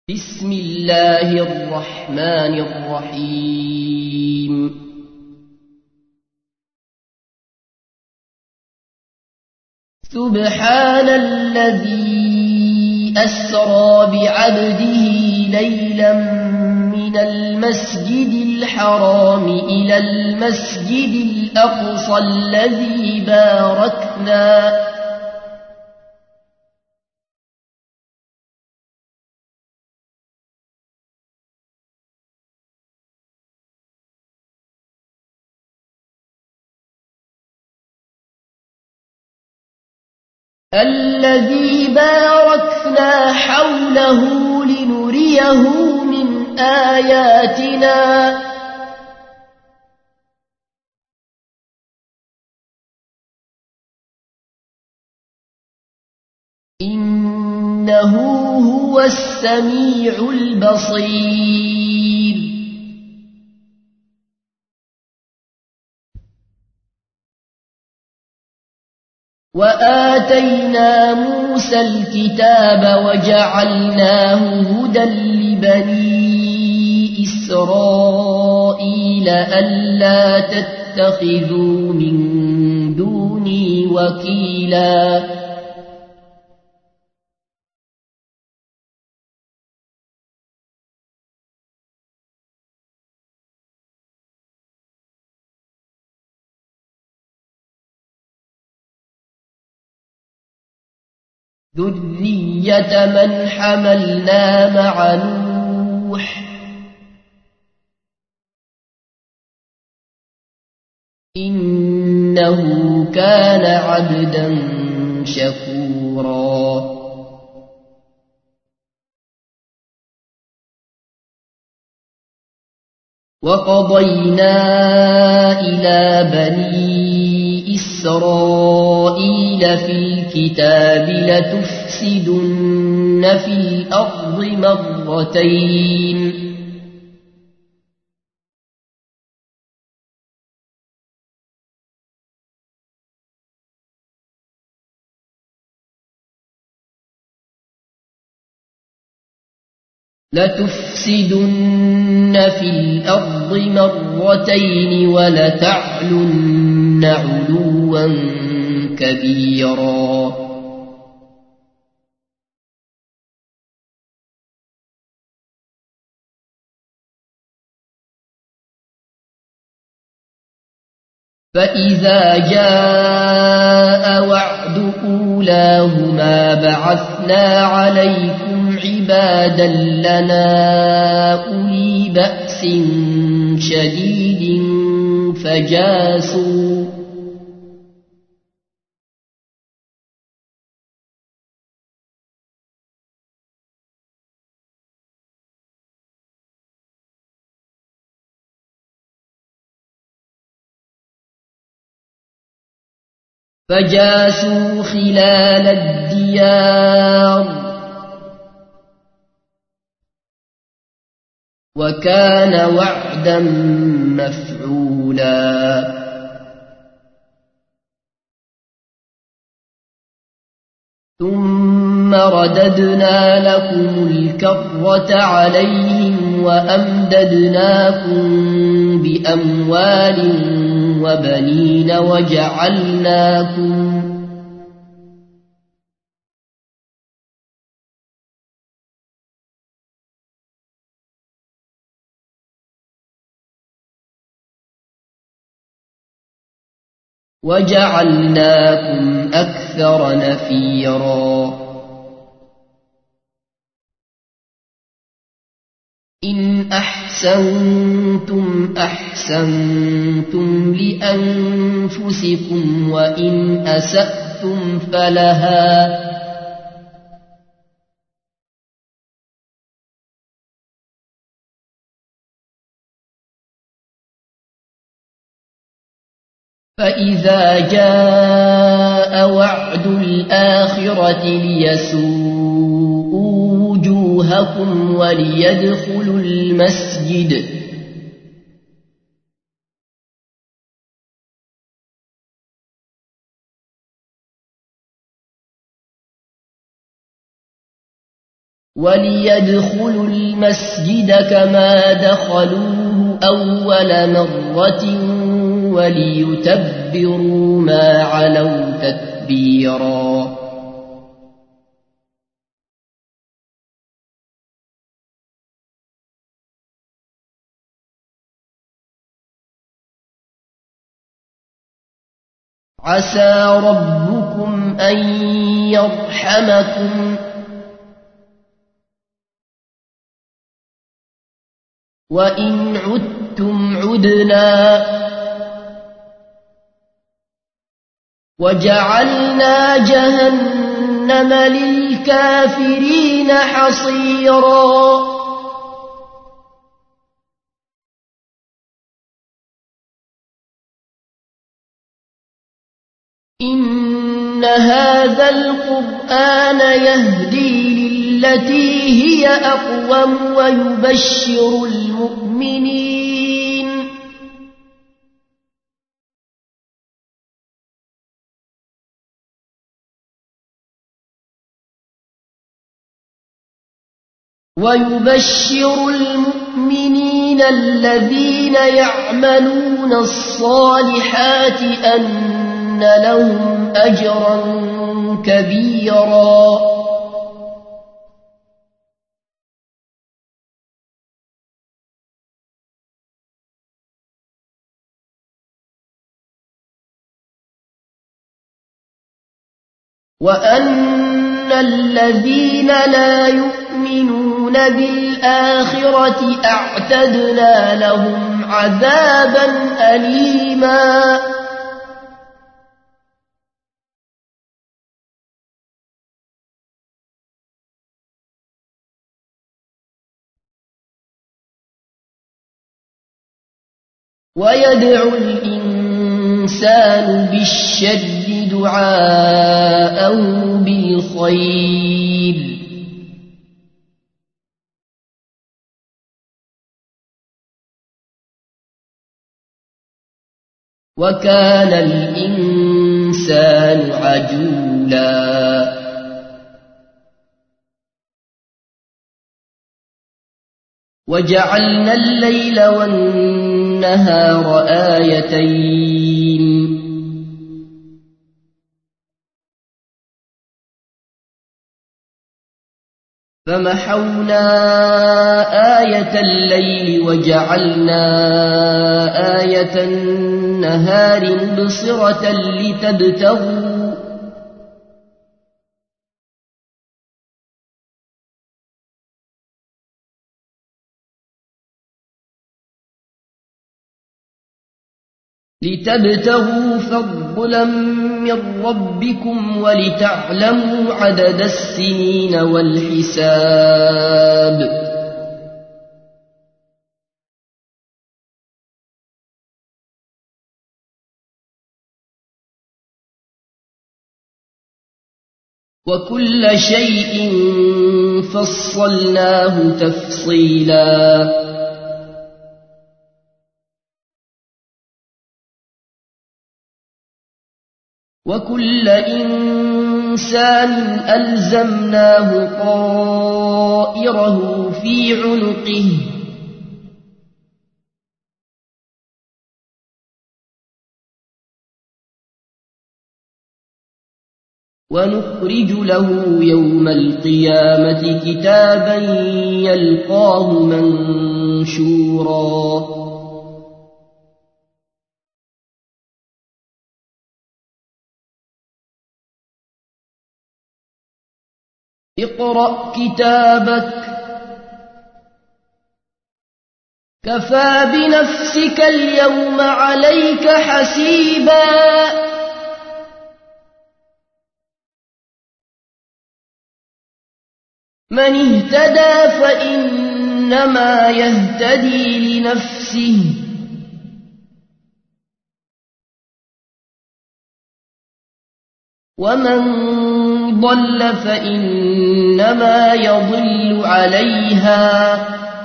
بسم الله الرحمن الرحيم سبحان الذي أسرى بعبده ليلا من المسجد الحرام إلى المسجد الأقصى الذي باركنا حوله لنريه من آياتنا إنه هو السميع البصير وآتينا موسى الكتاب وجعلناه هدى لبني إسرائيل ألا تتخذوا من دوني وكيلا ذرية من حملنا مع نوح إنه كان عبدا شكورا وقضينا إلى بني إسرائيل في الكتاب لتفسدن في الأرض مرتين ولتعلن علوا كبيرا فإذا جاء وعد أولاهما بعثنا عليكم عبادا لنا أولي بأس شديد فجاسوا خلال الديار وكان وعدا مفعولا ثم رددنا لكم الكرة عليهم وأمددناكم بأموال وبنين وجعلناكم أكثر نفيرا إن أحسنتم أحسنتم لأنفسكم وإن أسأتم فلها فإذا جاء وعد الآخرة ليسوءوا وجوهكم وليدخلوا المسجد وليدخلوا المسجد كما دخلوه أول مرة وليتبروا ما علوا تتبيرا عسى ربكم أن يرحمكم وإن عدتم عدنا وجعلنا جهنم للكافرين حصيرا إن هذا القرآن يهدي للتي هي أقوم ويبشر المؤمنين الذين يعملون الصالحات أن لهم أجرا كبيرا وأن الذين لا يؤمنون بالآخرة أعتدنا لهم عذابا أليما ويدعو الإنسان بالشر دعاءه بالخير وكان الإنسان عجولا وجعلنا الليل والنهار آيتين فمحونا آية الليل وجعلنا آية النهار مبصرة لتبتغوا فضلا من ربكم ولتعلموا عدد السنين والحساب وكل شيء فصلناه تفصيلا وكل إنسان ألزمناه طائره في عنقه ونخرج له يوم القيامة كتابا يلقاه منشورا اقرأ كتابك كفى بنفسك اليوم عليك حسيبا من اهتدى فإنما يهتدي لنفسه ومن ضل فإنما يضل عليها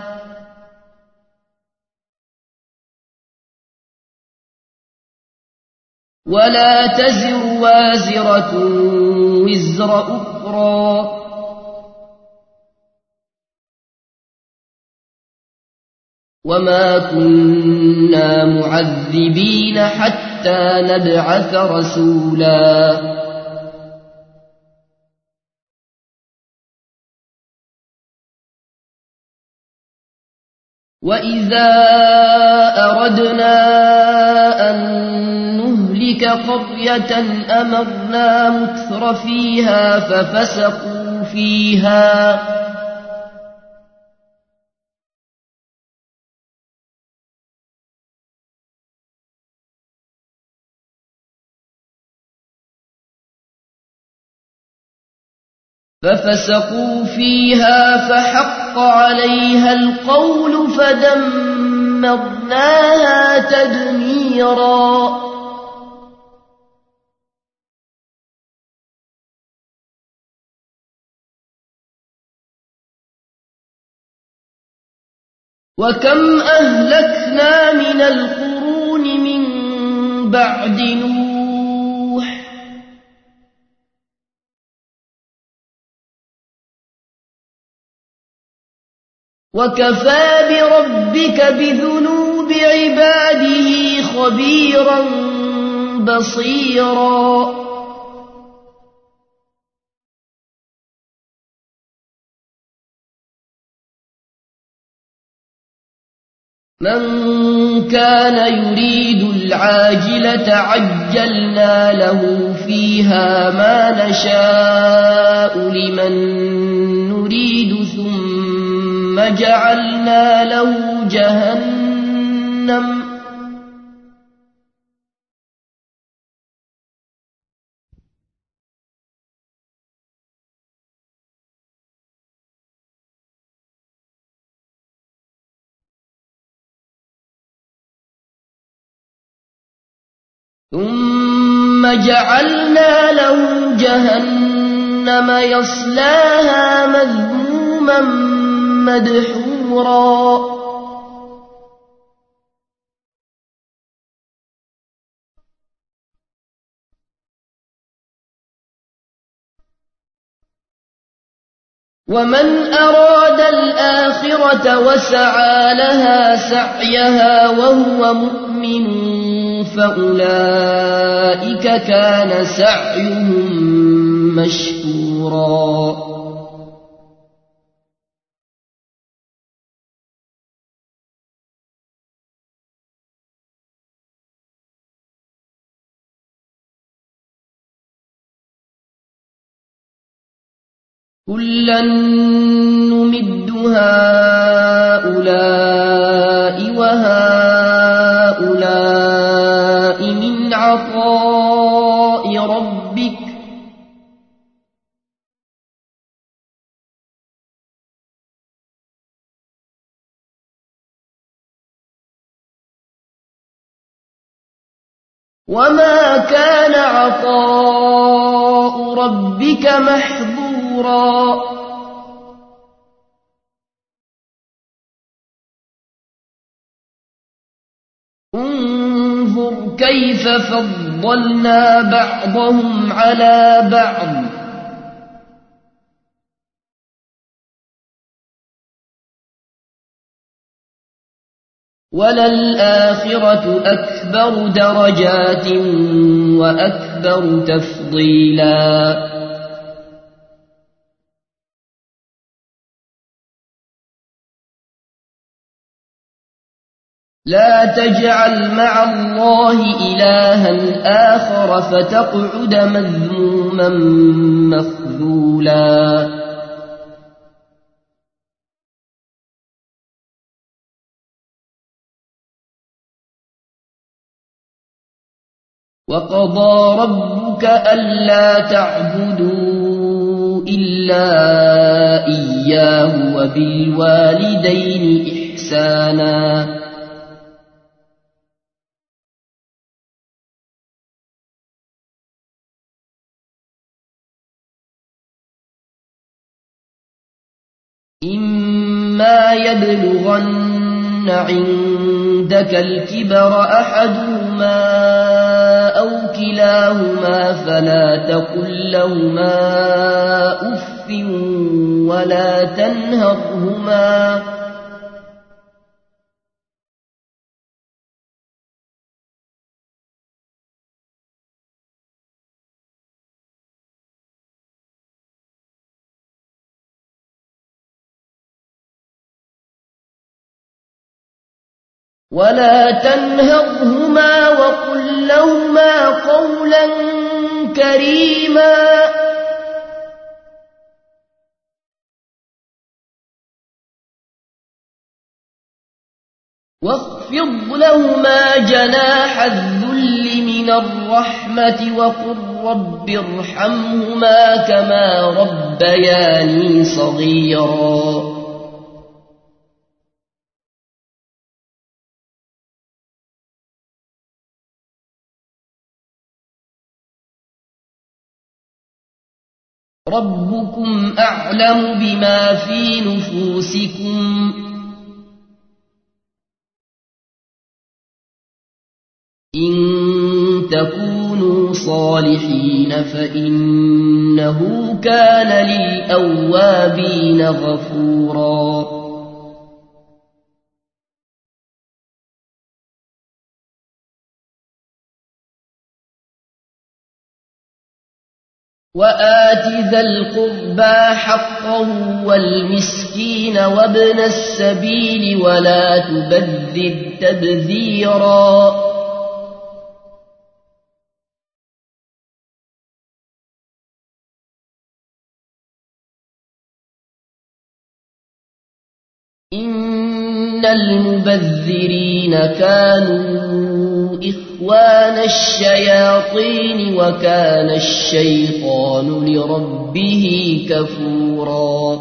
ولا تزر وازرة وزر أخرى وما كنا معذبين حتى نبعث رسولا وإذا أردنا أن نهلك قرية أمرنا متر فيها ففسقوا فيها فحق عليها القول فدمرناها تدميرا وكم أهلكنا من القرون من بعد نوح وكفى بربك بذنوب عباده خبيرا بصيرا من كان يريد العاجلة عجلنا له فيها ما نشاء لمن نريد ثم جعلنا له جهنم يصلاها مذموما مدحورا ومن أراد الآخرة وسعى لها سعيها وهو مؤمن فأولئك كان سعيهم مشكورا كلا نمد هؤلاء وهؤلاء من عطاء ربك وما كان عطاء ربك محظورا انظر كيف فضلنا بعضهم على بعض وللآخرة أكبر درجات وأكبر تفضيلا لا تجعل مع الله إلها آخر فتقعد مذموما مخذولا وقضى ربك ألا تعبدوا إلا إياه وبالوالدين إحسانا إما يبلغن عندك الكبر أحدهما أو كلاهما فلا تقل لهما أف ولا تنهرهما ولا تنهرهما وقل لهما قولا كريما واخفض لهما جناح الذل من الرحمة وقل رب ارحمهما كما ربياني صغيرا ربكم أعلم بما في نفوسكم إن تكونوا صالحين فإنه كان للأوابين غفورا وآت ذا القربى حقه والمسكين وابن السبيل ولا تبذر تبذيرا إن المبذرين كانوا إخوان الشياطين وكان الشيطان لربه كفورا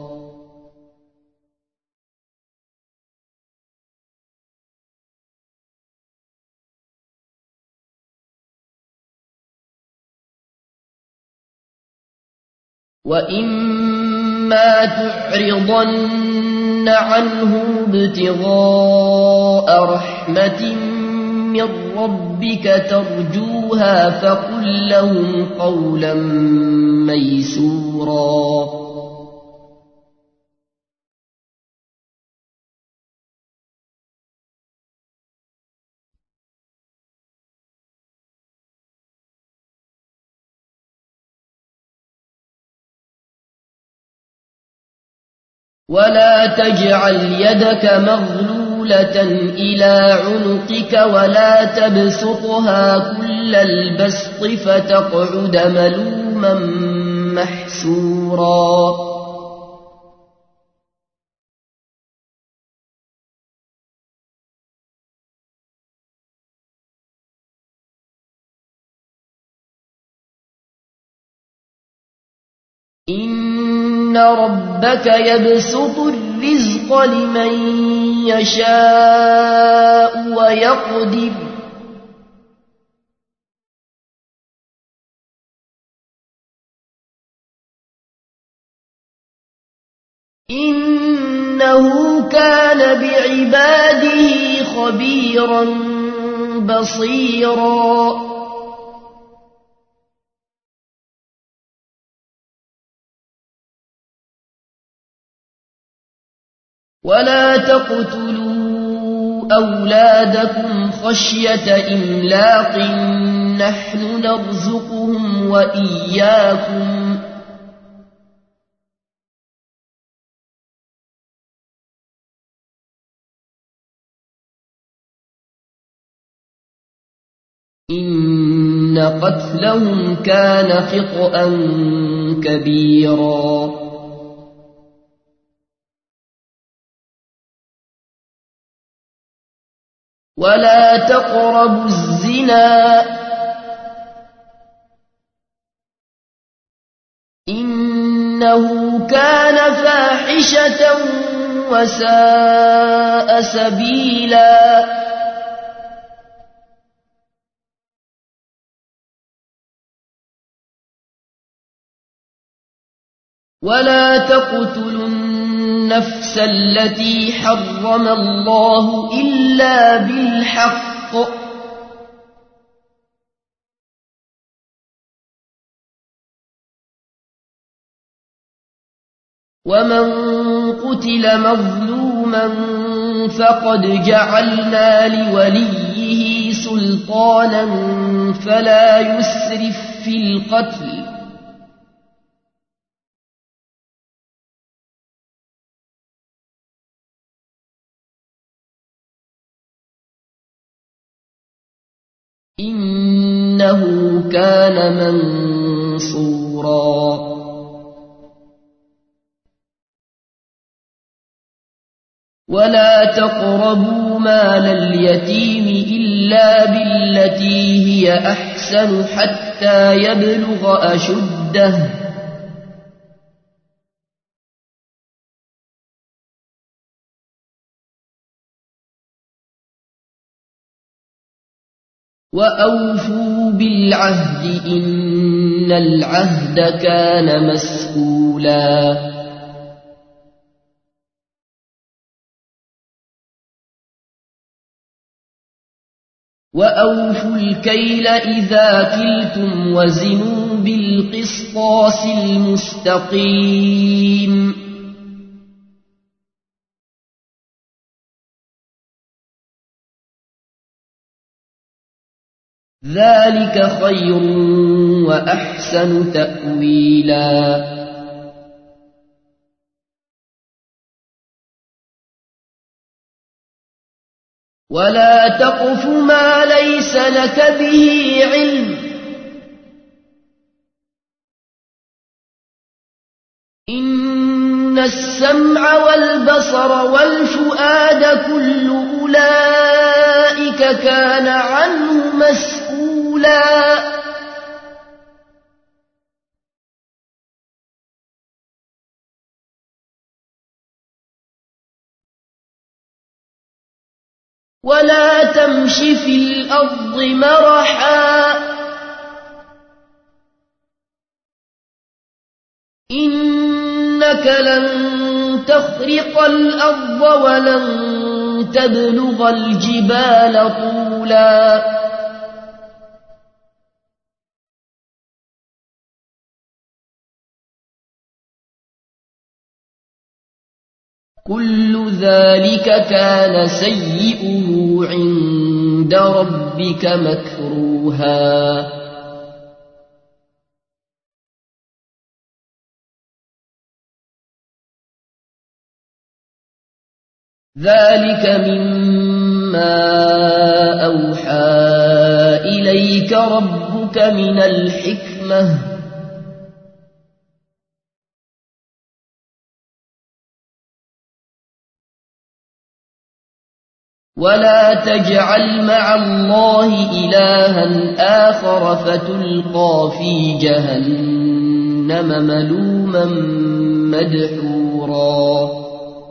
وإما تعرضن عنه ابتغاء رحمة من ربك ترجوها فقل لهم قولا ميسورا ولا تجعل يدك مغلولة إلى عنقك ولا تبسطها كل البسط فتقعد ملوما محسورا إن ربك يبسط الرزق لمن يشاء ويقدر إنه كان بعباده خبيرا بصيرا ولا تقتلوا أولادكم خشية إملاق نحن نرزقهم وإياكم إن قتلهم كان خطأ كبيرا ولا تقربوا الزنا إنه كان فاحشة وساء سبيلا ولا تقتلوا النفس التي حرم الله إلا بالحق ومن قتل مظلوما فقد جعلنا لوليه سلطانا فلا يسرف في القتل إنه كان منصورا ولا تقربوا مال اليتيم إلا بالتي هي أحسن حتى يبلغ أشده وأوفوا بالعهد إن العهد كان مسئولا وأوفوا الكيل إذا كلتم وزنوا بالقسطاس المستقيم ذلك خير وأحسن تأويلا ولا تقف ما ليس لك به علم إن السمع والبصر والفؤاد كل أولئك كان عنه مسؤولا ولا تمش في الأرض مرحا إنك لن تخرق الأرض ولن تبلغ الجبال طولا كل ذلك كان سيئه عند ربك مكروها ذلك مما أوحى إليك ربك من الحكمة ولا تجعل مع الله إلها آخر فتلقى في جهنم ملوما مدحورا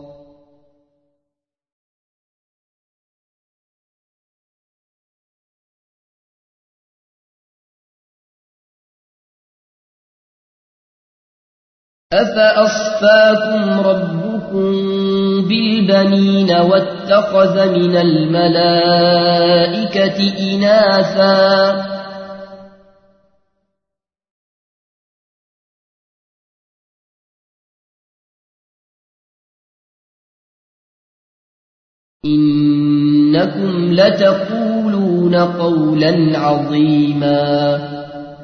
أفأصفاكم ربكم بالبنين واتخذ من الملائكة إناثا إنكم لتقولون قولا عظيما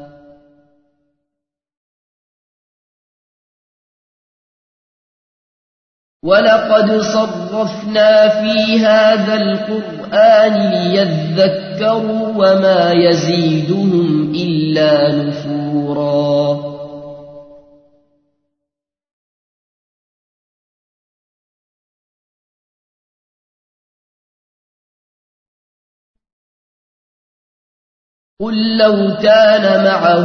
ولقد صرفنا في هذا القرآن ليذكروا وما يزيدهم إلا نفورا قل لو كان معه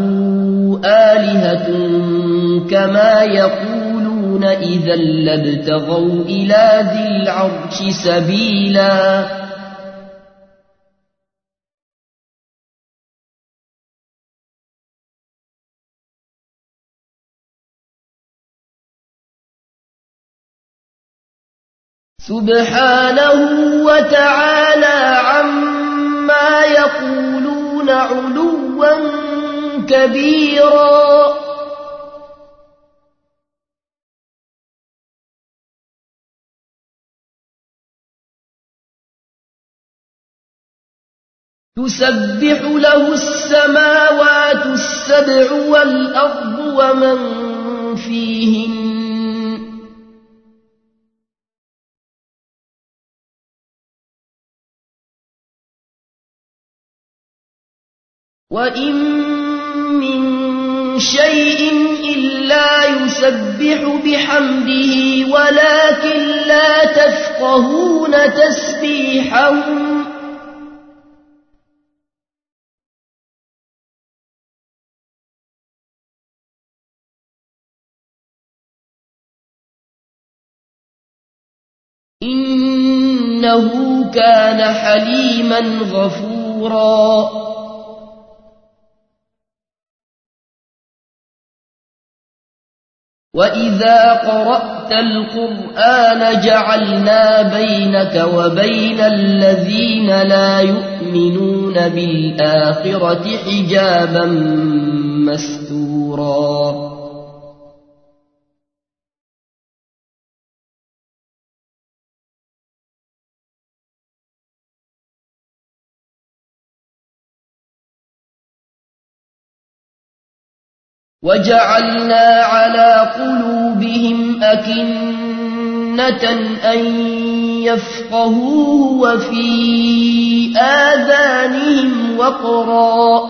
آلهة كما يقولون إذا لابتغوا إلى ذي العرش سبيلا سبحانه وتعالى عما يقولون علوا كبيرا تسبح له السماوات السبع والأرض ومن فيهن وإن من شيء إلا يسبح بحمده ولكن لا تفقهون تسبيحهم إنه كان حليما غفورا وإذا قرأت القرآن جعلنا بينك وبين الذين لا يؤمنون بالآخرة حجابا مستورا وجعلنا على قلوبهم أكنة أن يفقهوه وفي آذانهم وقرا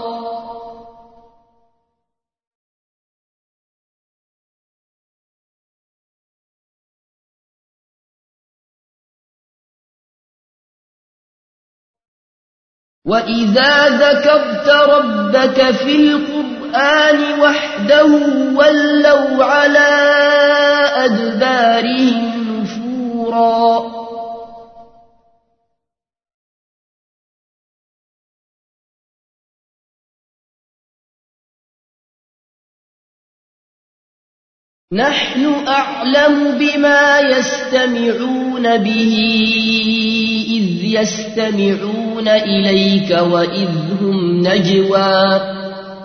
وإذا ذكرت ربك في القرآن وحده ولوا على أدبارهم نفورا نحن أعلم بما يستمعون به إذ يستمعون إليك وإذ هم نجوى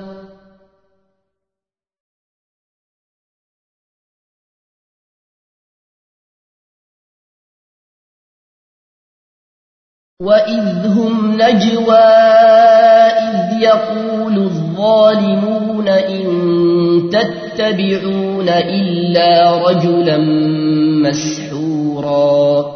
إذ يقول الظالمون إن تتبعون إلا رجلا مسحورا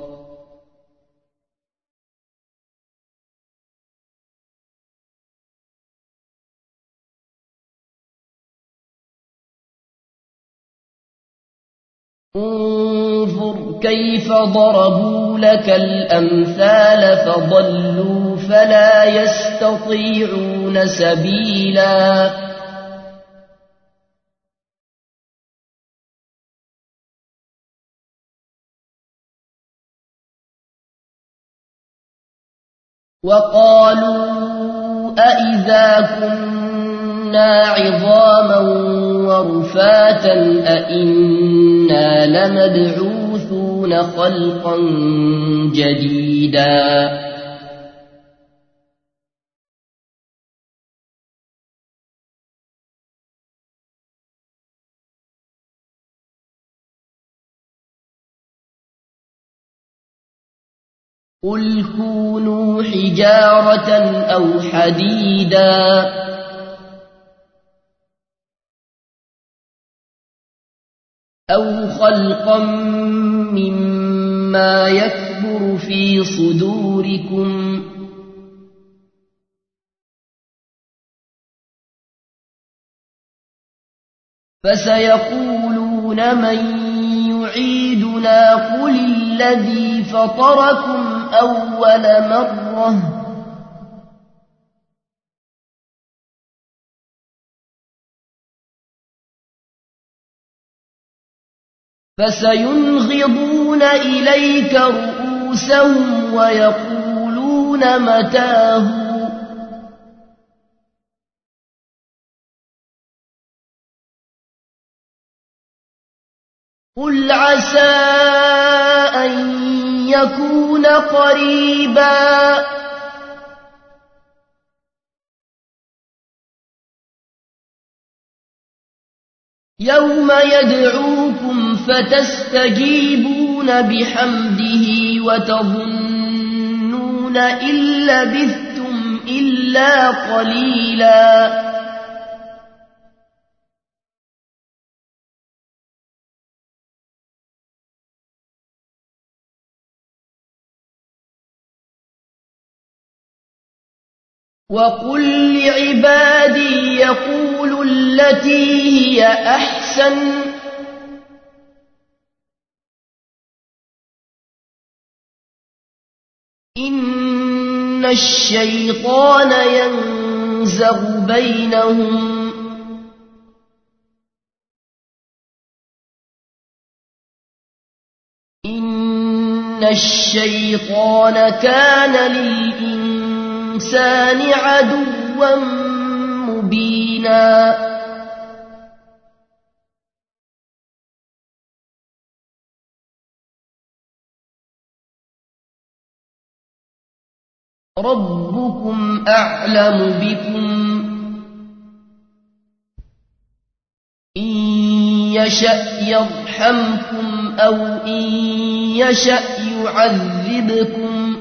انظر كيف ضربوا لك الأمثال فضلوا فلا يستطيعون سبيلا وقالوا أإذا كنا عظاما ورفاتا أإنا لمبعوثون خلقا جديدا قل كونوا حجارة أو حديدا أو خلقا مما يكبر في صدوركم فسيقولون من يعيدنا قل الذي فطركم أول مرة فسينغضون إليك رؤوسهم ويقولون متاه قل عسى أن يكون قريبا يوم يدعوكم فتستجيبون بحمده وتظنون إن لبثتم إلا قليلا وقل لعبادي يقولوا التي هي أحسن إن الشيطان ينزغ بينهم إن الشيطان كان للإنسان عدوا مبينا ربكم أعلم بكم إن يشأ يرحمكم أو إن يشأ يعذبكم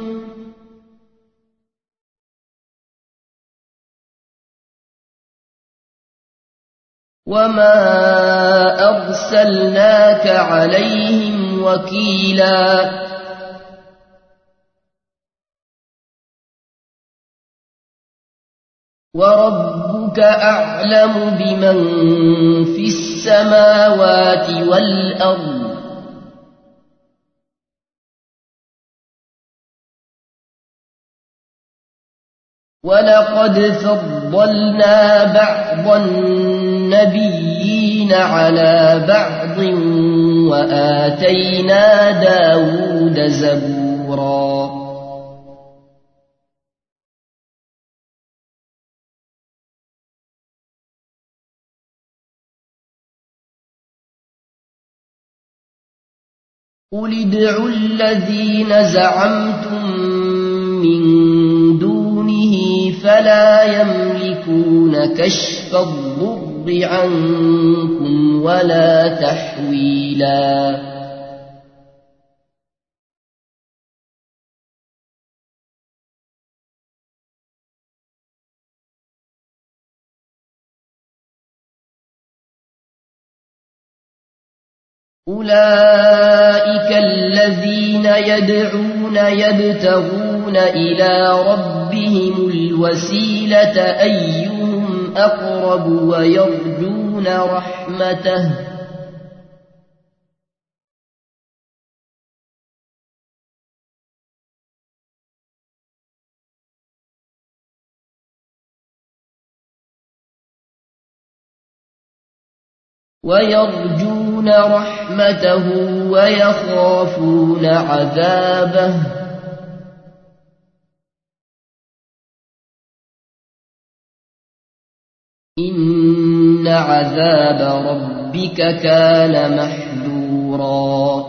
وما أرسلناك عليهم وكيلا وربك أعلم بمن في السماوات والأرض ولقد فضلنا بعض النبيين على بعض وآتينا داود زبورا قل ادعوا الذين زعمتم من دونه فلا يملكون كشف الضر عنكم ولا تحويلا أولئك الذين يدعون يبتغون إلى ربهم الوسيلة أيهم أقرب ويرجون رحمته ويخافون عذابه إن عذاب ربك كان محذورا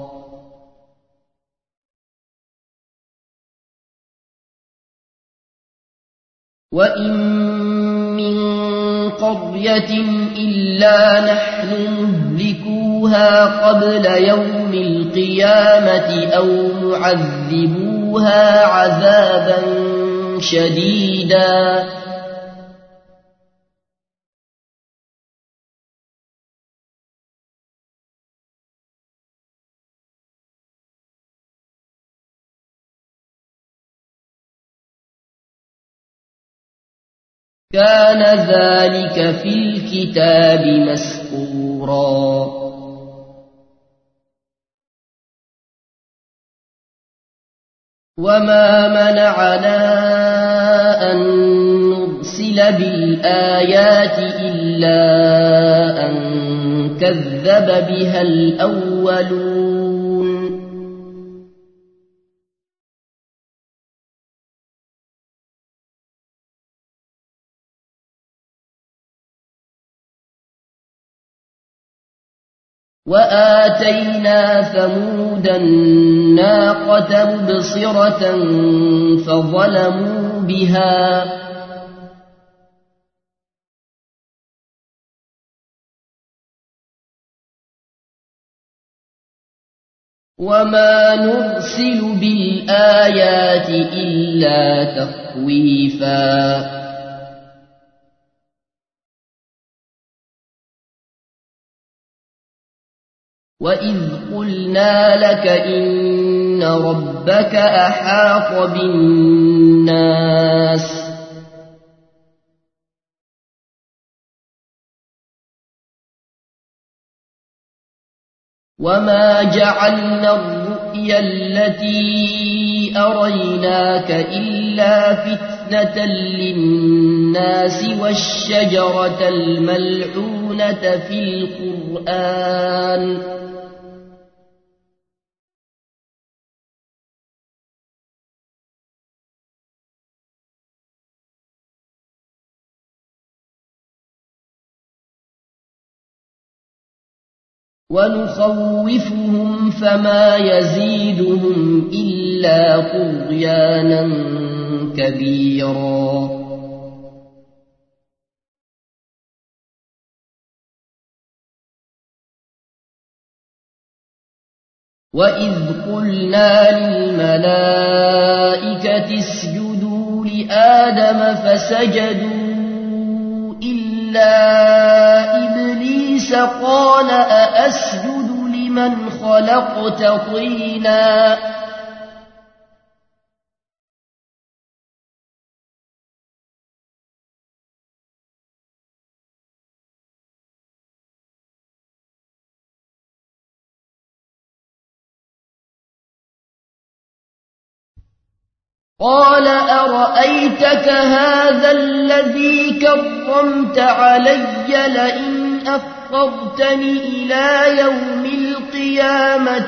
وإن من قرية إلا نحن مهلكوها قبل يوم القيامة أو معذبوها عذابا شديدا كان ذلك في الكتاب مسطورا وما منعنا أن نرسل بالآيات إلا أن كذب بها الأولون وآتينا ثمود الناقة مبصرة فظلموا بها وما نرسل بالآيات إلا تخويفا وإذ قلنا لك إن ربك أحاط بالناس وما جعلنا الرؤيا التي أريناك إلا فتنة للناس والشجرة الملعونة في القرآن ونخوفهم فما يزيدهم إلا طغيانا كبيرا وإذ قلنا للملائكة اسجدوا لآدم فسجدوا إلا إبليس قال أأسجد لمن خلقت طينا قال أرأيتك هذا الذي كرمت علي لئن أخرتني إلى يوم القيامة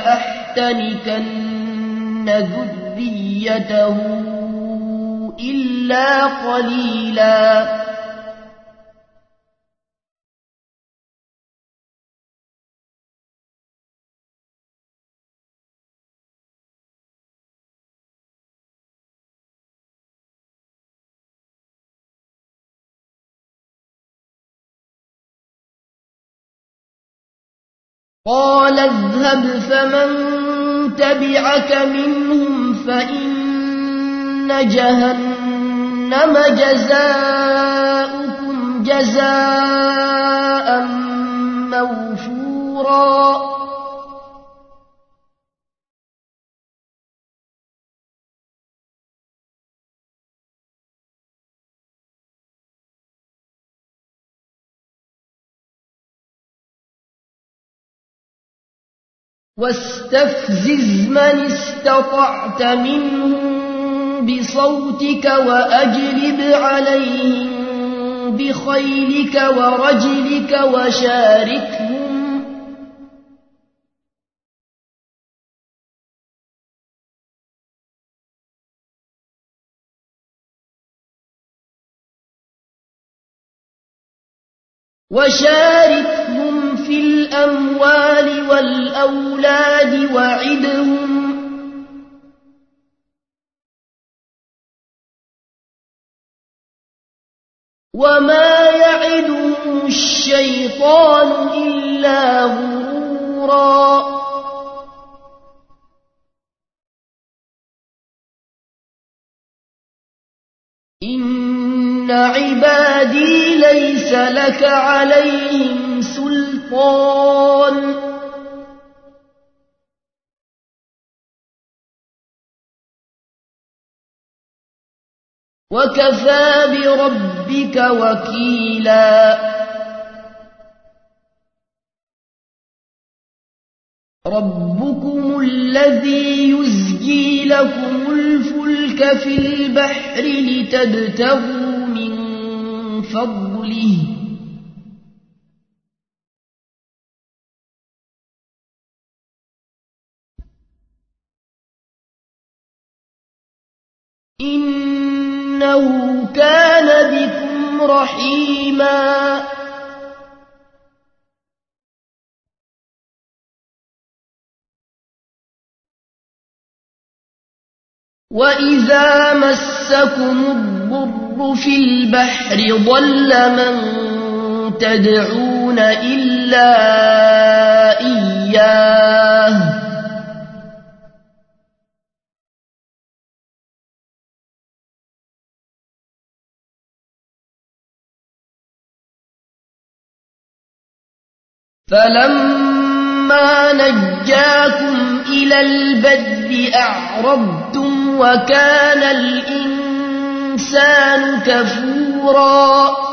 لأحتنكن ذريته إلا قليلا قال اذهب فمن تبعك منهم فإن جهنم جزاؤكم جزاء موفورا واستفزز من استطعت منهم بصوتك وأجلب عليهم بخيلك ورجلك وشاركهم في الأموال والأولاد وعدهم وما يعدهم الشيطان إلا غرورا إن عبادي ليس لك عليهم سلطان وكفى بربك وكيلا ربكم الذي يزجي لكم الفلك في البحر لتبتغوا من فضله إنه كان بكم رحيما وإذا مسكم الضر في البحر ضل من تدعون إلا إياه فلما نجاكم إلى البر أعرضتم وكان الإنسان كفورا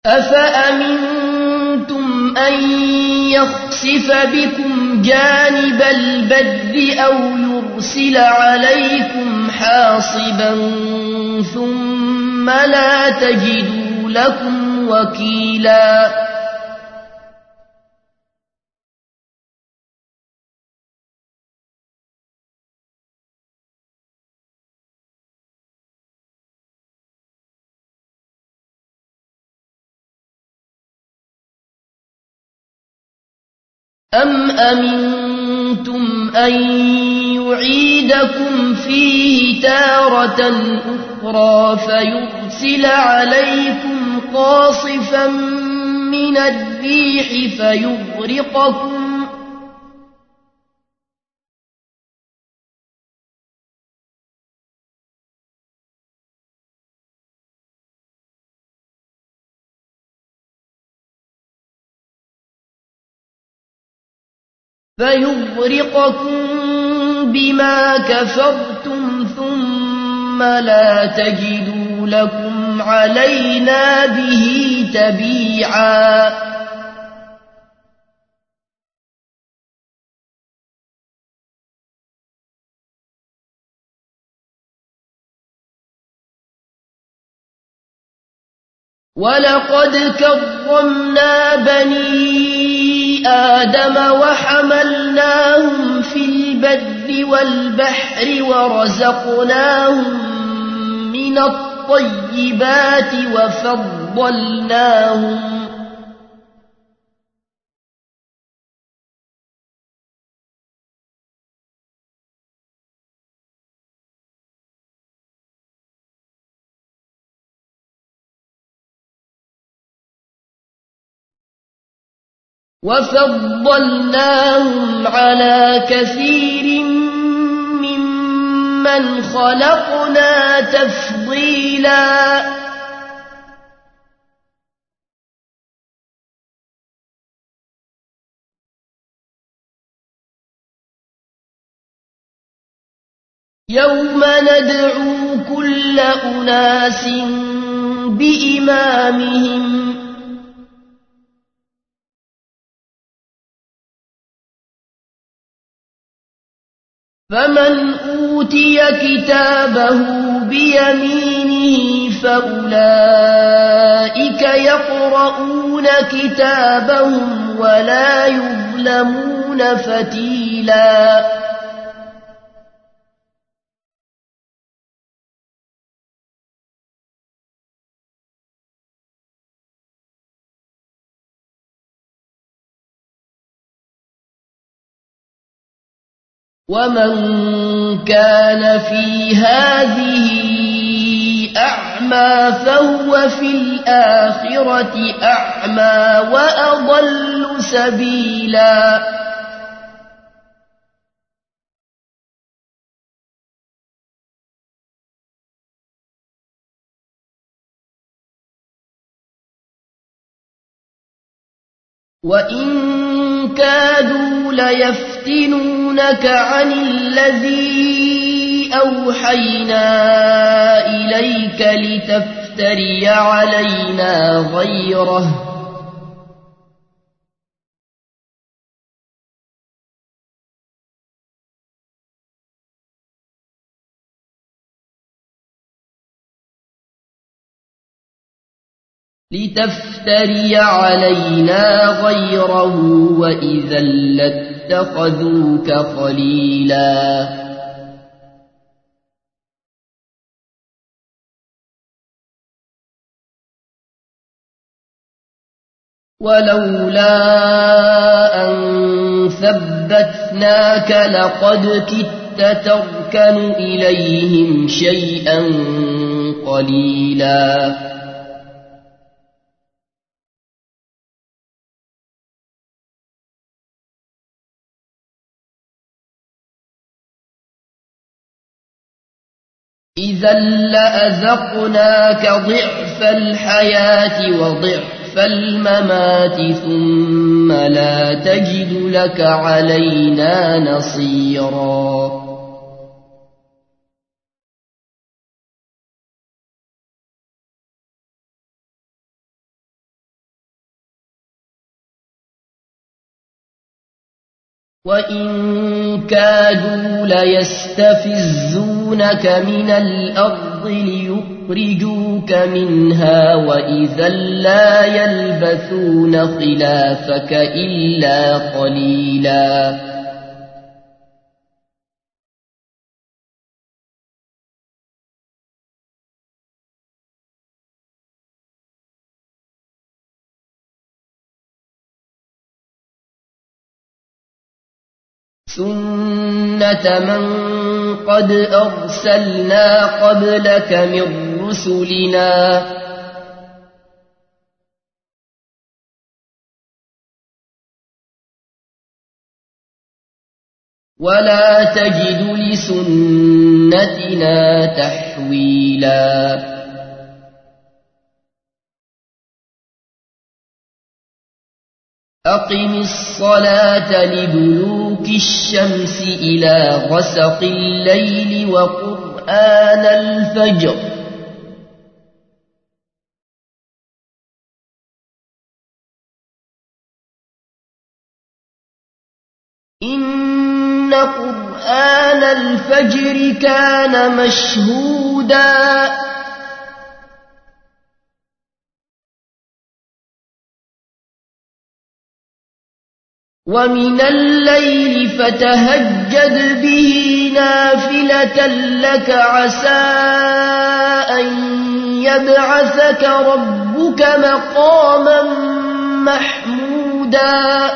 أفأمنتم أن يخسف بكم جانب البر أو يرسل عليكم حاصبا ثم لا تجدوا لكم وكيلا أم أمنتم أن يعيدكم فيه تارة أخرى فيرسل عليكم قاصفا من الريح فيغرقكم بما كفرتم ثم لا تجدوا لكم علينا به تبيعا ولقد كرمنا بني آدم وحملناهم في البر والبحر ورزقناهم من الطيبات وفضلناهم على كثير ممن خلقنا تفضيلا يوم ندعو كل أناس بإمامهم فمن أوتي كتابه بيمينه فأولئك يقرؤون كتابهم ولا يظلمون فتيلا ومن كان في هذه أعمى فهو في الآخرة أعمى وأضل سبيلا وإن كادوا ليفتنونك عن الذي أوحينا إليك لتفتري علينا غيره وإذا لاتخذوك خليلا ولولا أن ثبتناك لقد كدت تركن إليهم شيئا قليلا إذا لأذقناك ضعف الحياة وضعف الممات ثم لا تجد لك علينا نصيرا وإن كادوا ليستفزونك من الأرض ليخرجوك منها وإذا لا يلبثون خلافك إلا قليلا سنة من قد أرسلنا قبلك من رسلنا ولا تجد لسنتنا تحويلا أقم الصلاة لدلوك الشمس إلى غسق الليل وقرآن الفجر إن قرآن الفجر كان مشهودا ومن الليل فتهجد به نافلة لك عسى أن يبعثك ربك مقاما محمودا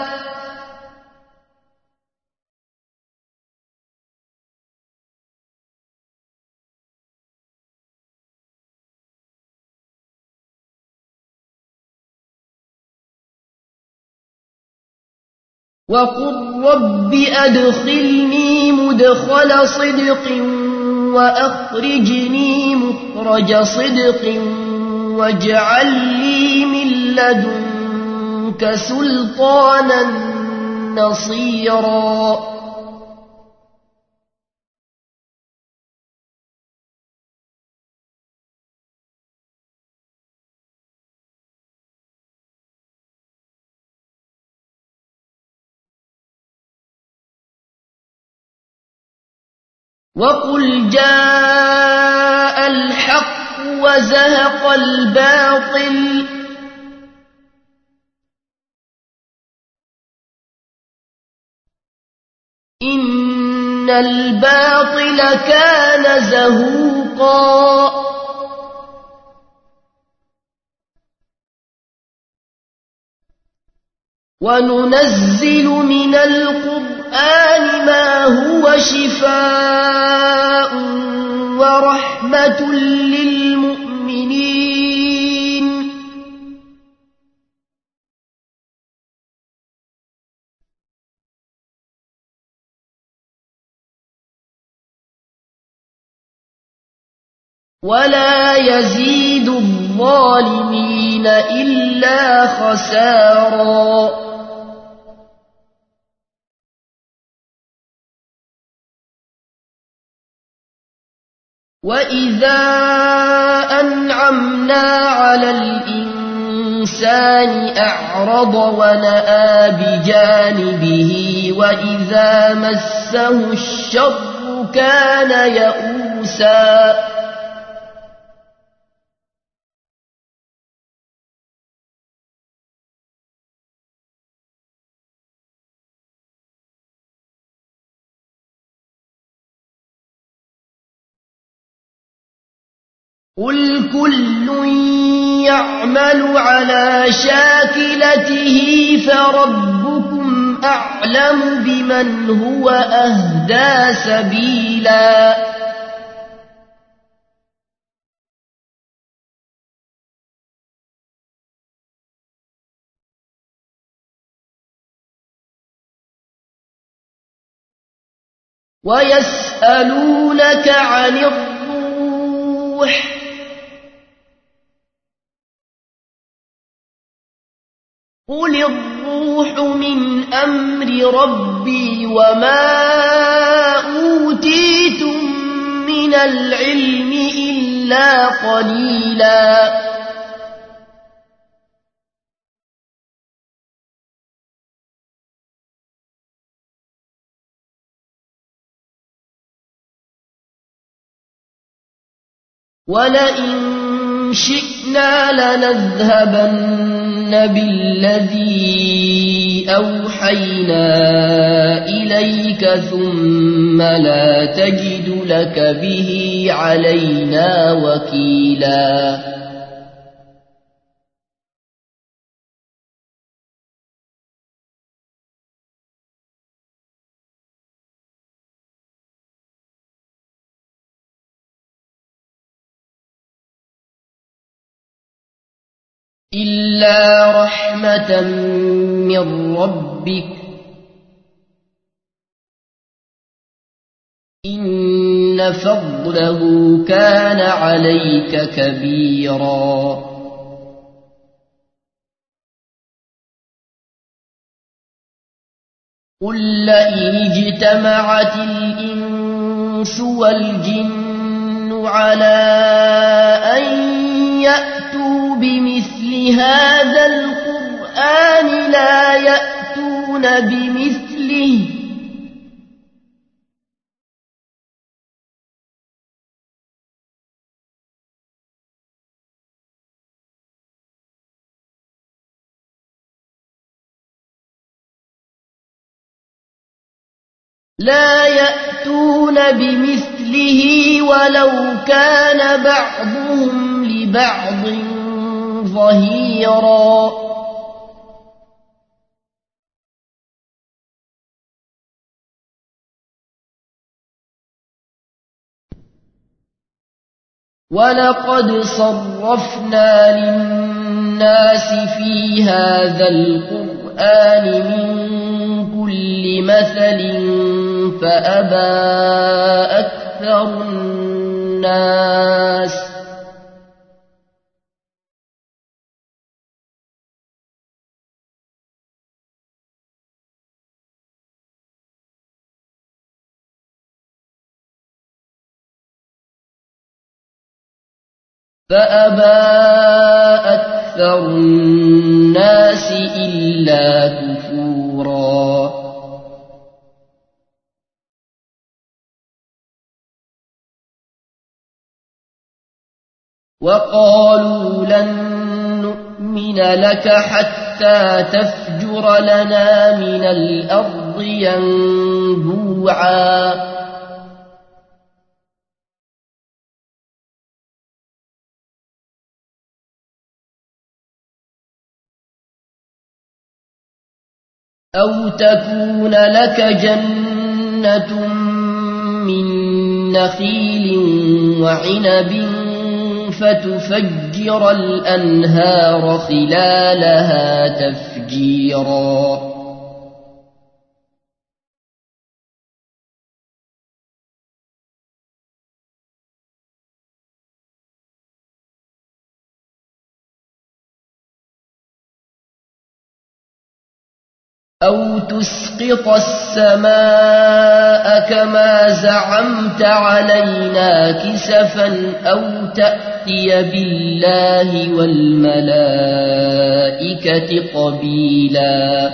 وقل رب أدخلني مدخل صدق وأخرجني مخرج صدق واجعل لي من لدنك سلطانا نصيرا وقل جاء الحق وزهق الباطل إن الباطل كان زهوقا وننزل من القرآن ما هو شفاء ورحمة للمؤمنين ولا يزيد الظالمين إلا خسارا وإذا أنعمنا على الإنسان أعرض ونأى بجانبه وإذا مسه الشر كان يئوسا قل كل يعمل على شاكلته فربكم أعلم بمن هو أهدى سبيلا ويسألونك عن الروح قل الروح من أمر ربي وما أوتيتم من العلم إلا قليلا ولئن شئنا لنذهبن بالذي أوحينا إليك ثم لا تجد لك به علينا وكيلا إلا رحمة من ربك إن فضله كان عليك كبيرا قل لئن اجتمعت الإنس والجن على أن يأتوا بمثل هذا القرآن لا يأتون بمثله ولو كان بعضهم لبعض ظهيرا ولقد صرفنا للناس في هذا القرآن من كل مثل فأبى أكثر الناس إلا كفورا وقالوا لن نؤمن لك حتى تفجر لنا من الأرض ينبوعا أو تكون لك جنة من نخيل وعنب فتفجر الأنهار خلالها تفجيرا أو تسقط السماء كما زعمت علينا كسفا أو تأتي بالله والملائكة قبيلا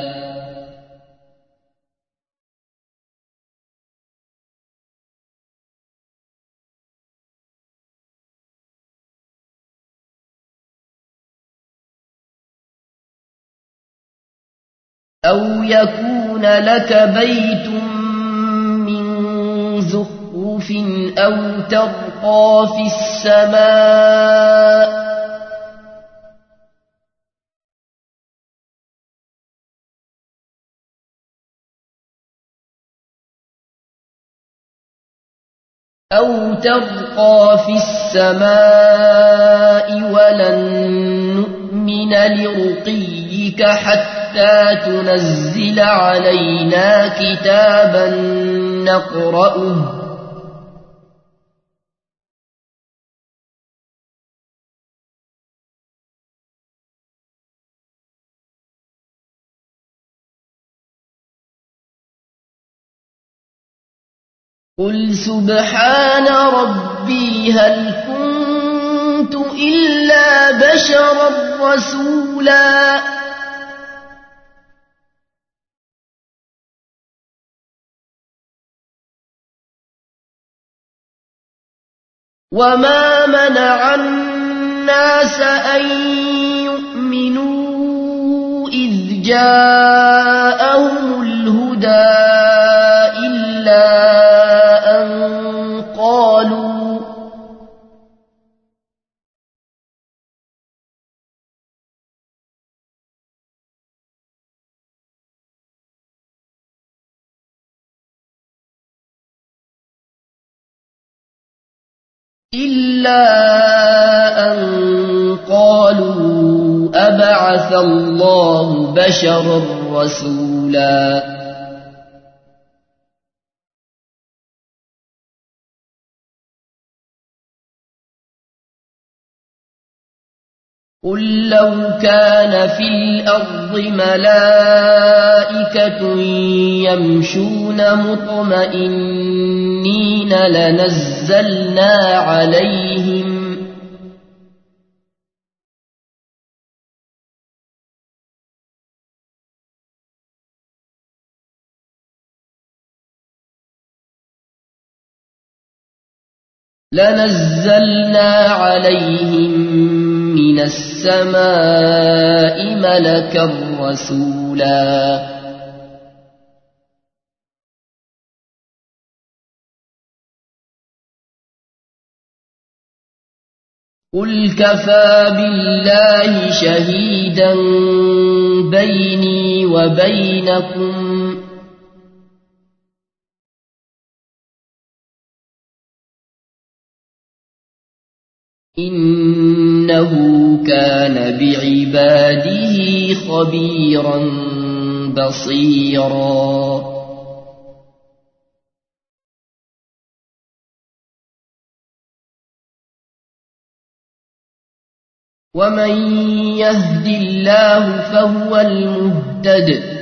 أو يكون لك بيت من زخرف أو ترقى في السماء ولن نؤمن لرقيك حتى تنزل علينا كتابا نقرأه قل سبحان ربي هل كنت إلا بشرا رسولا وما منع الناس أن يؤمنوا إذ جاءهم الهدى إلا أن قالوا أبعث الله بشرا رسولا قل لو كان في الأرض ملائكة يمشون مطمئنين لنزلنا عليهم من السماء ملكا رسولا قل كفى بالله شهيدا بيني وبينكم إنه كان بعباده خبيرا بصيرا ومن يهد الله فهو المهتد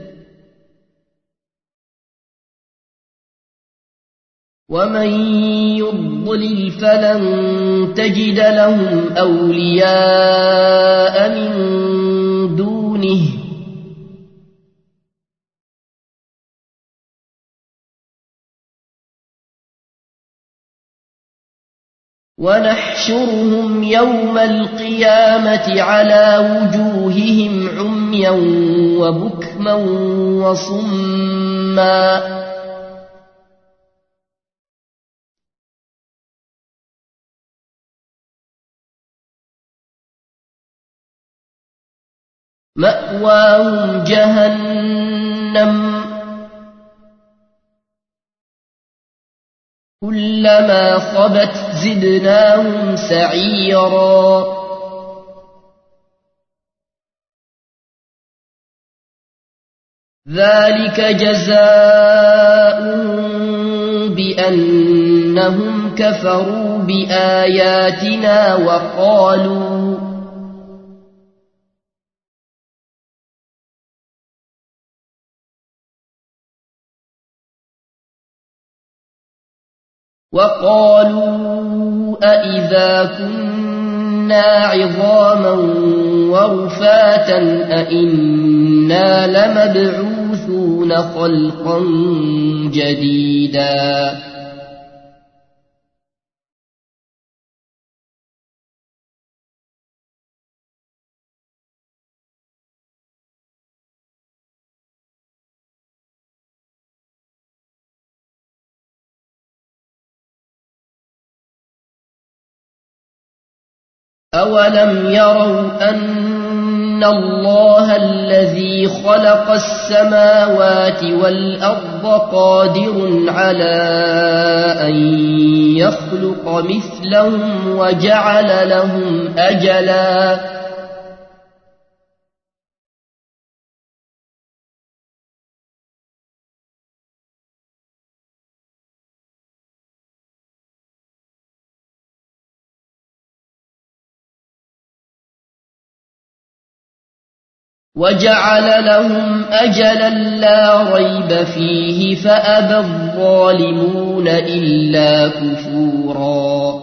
ومن يضلل فلن تجد لهم أولياء من دونه ونحشرهم يوم القيامة على وجوههم عميا وبكما وصما مأواهم جهنم كلما خبت زدناهم سعيرا ذلك جزاؤهم بأنهم كفروا بآياتنا وقالوا أئذا كنا عظاما ورفاتا أئنا لمبعوثون خلقا جديدا أولم يروا أن الله الذي خلق السماوات والأرض قادر على أن يخلق مثلهم وجعل لهم أجلا لا ريب فيه فأبى الظالمون إلا كفورا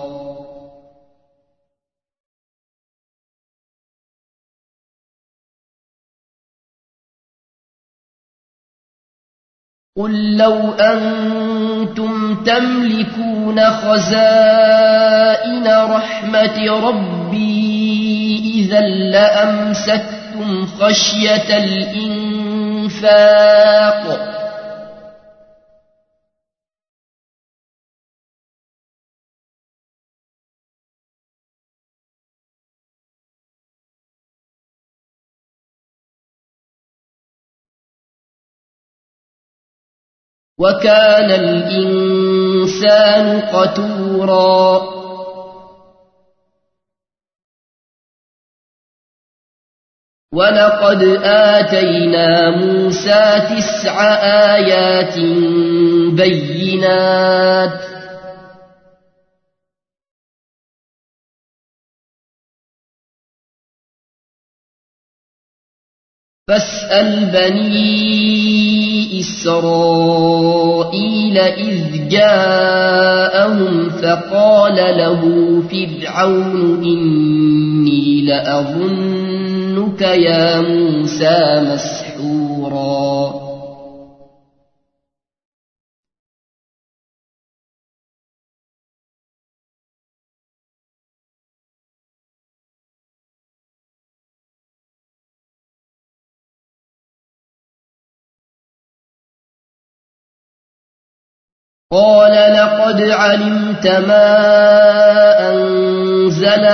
قل لو كنتم تملكون خزائن رحمة ربي إذا لأمسكتم خشية الإنفاق وكان الإنسان قتورا ولقد آتينا موسى 9 آيات بينات فاسأل بني إسرائيل إذ جاءهم فقال له فرعون إني لأظنك يا موسى مسحورا قال لقد علمت ما أنزل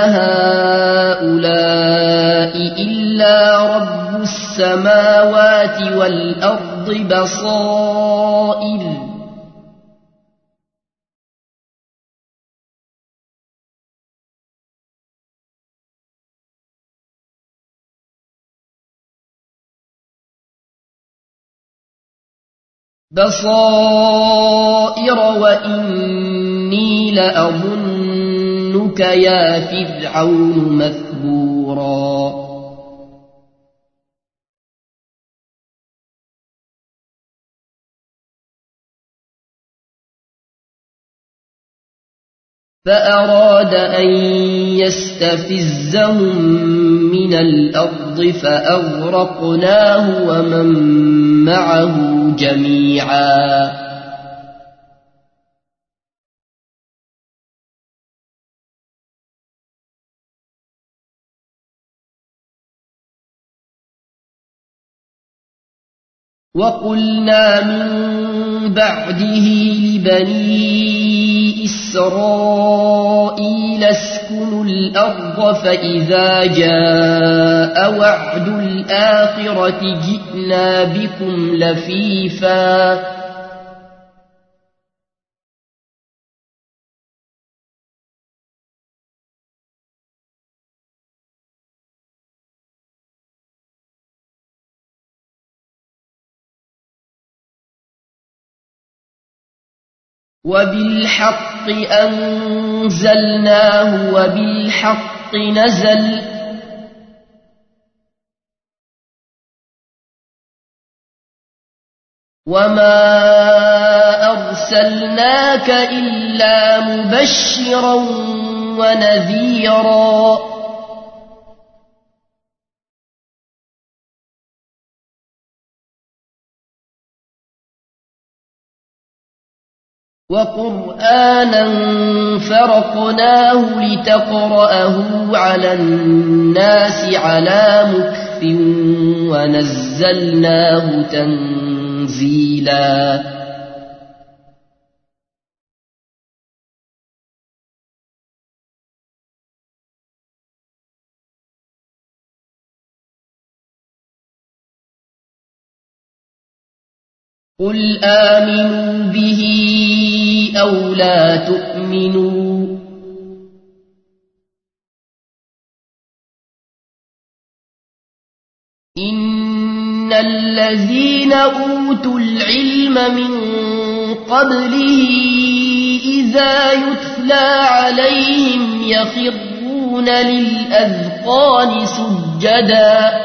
هؤلاء إلا رب السماوات والأرض بصائر وإني لأظنك يا فرعون مثبورا فأراد أن يستفزهم من الأرض فأغرقناه ومن معه جميعا وقلنا من بعده لبني إسرائيل اسكنوا الأرض فإذا جاء وعد الآخرة جئنا بكم لفيفا وبالحق أنزلناه وبالحق نزل وما أرسلناك إلا مبشرا ونذيرا وقرآنا فرقناه لتقرأه على الناس على مكث ونزلناه تنزيلا قل آمنوا به أو لا تؤمنوا إن الذين أوتوا العلم من قبله إذا يتلى عليهم يخرون للأذقان سجدا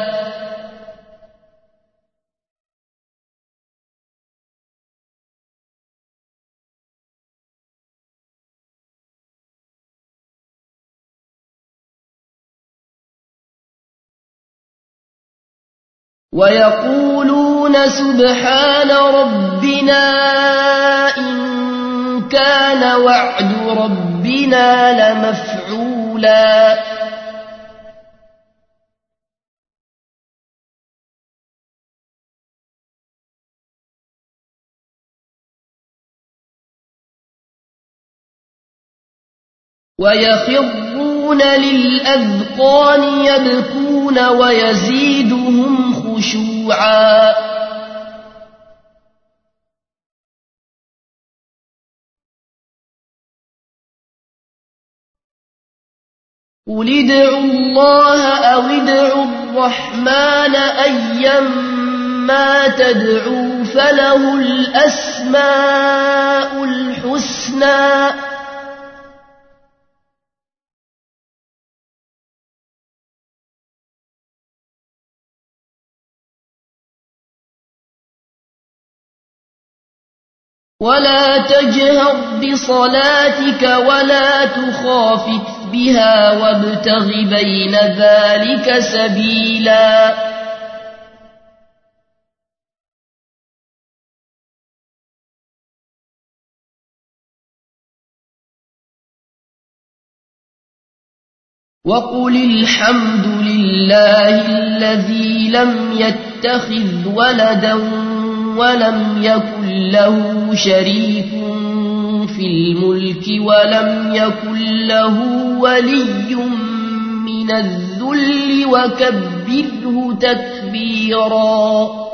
ويقولون سبحان ربنا إن كان وعد ربنا لمفعولا ويخرون للأذقان يبكون ويزيدهم خشوعا قل ادعوا الله أو ادعوا الرحمن أيما تدعوا فله الأسماء الحسنى ولا تجهر بصلاتك ولا تخافت بها وابتغ بين ذلك سبيلا وقل الحمد لله الذي لم يتخذ ولدا ولم يكن له شريك في الملك ولم يكن له ولي من الذل وكبره تكبيرا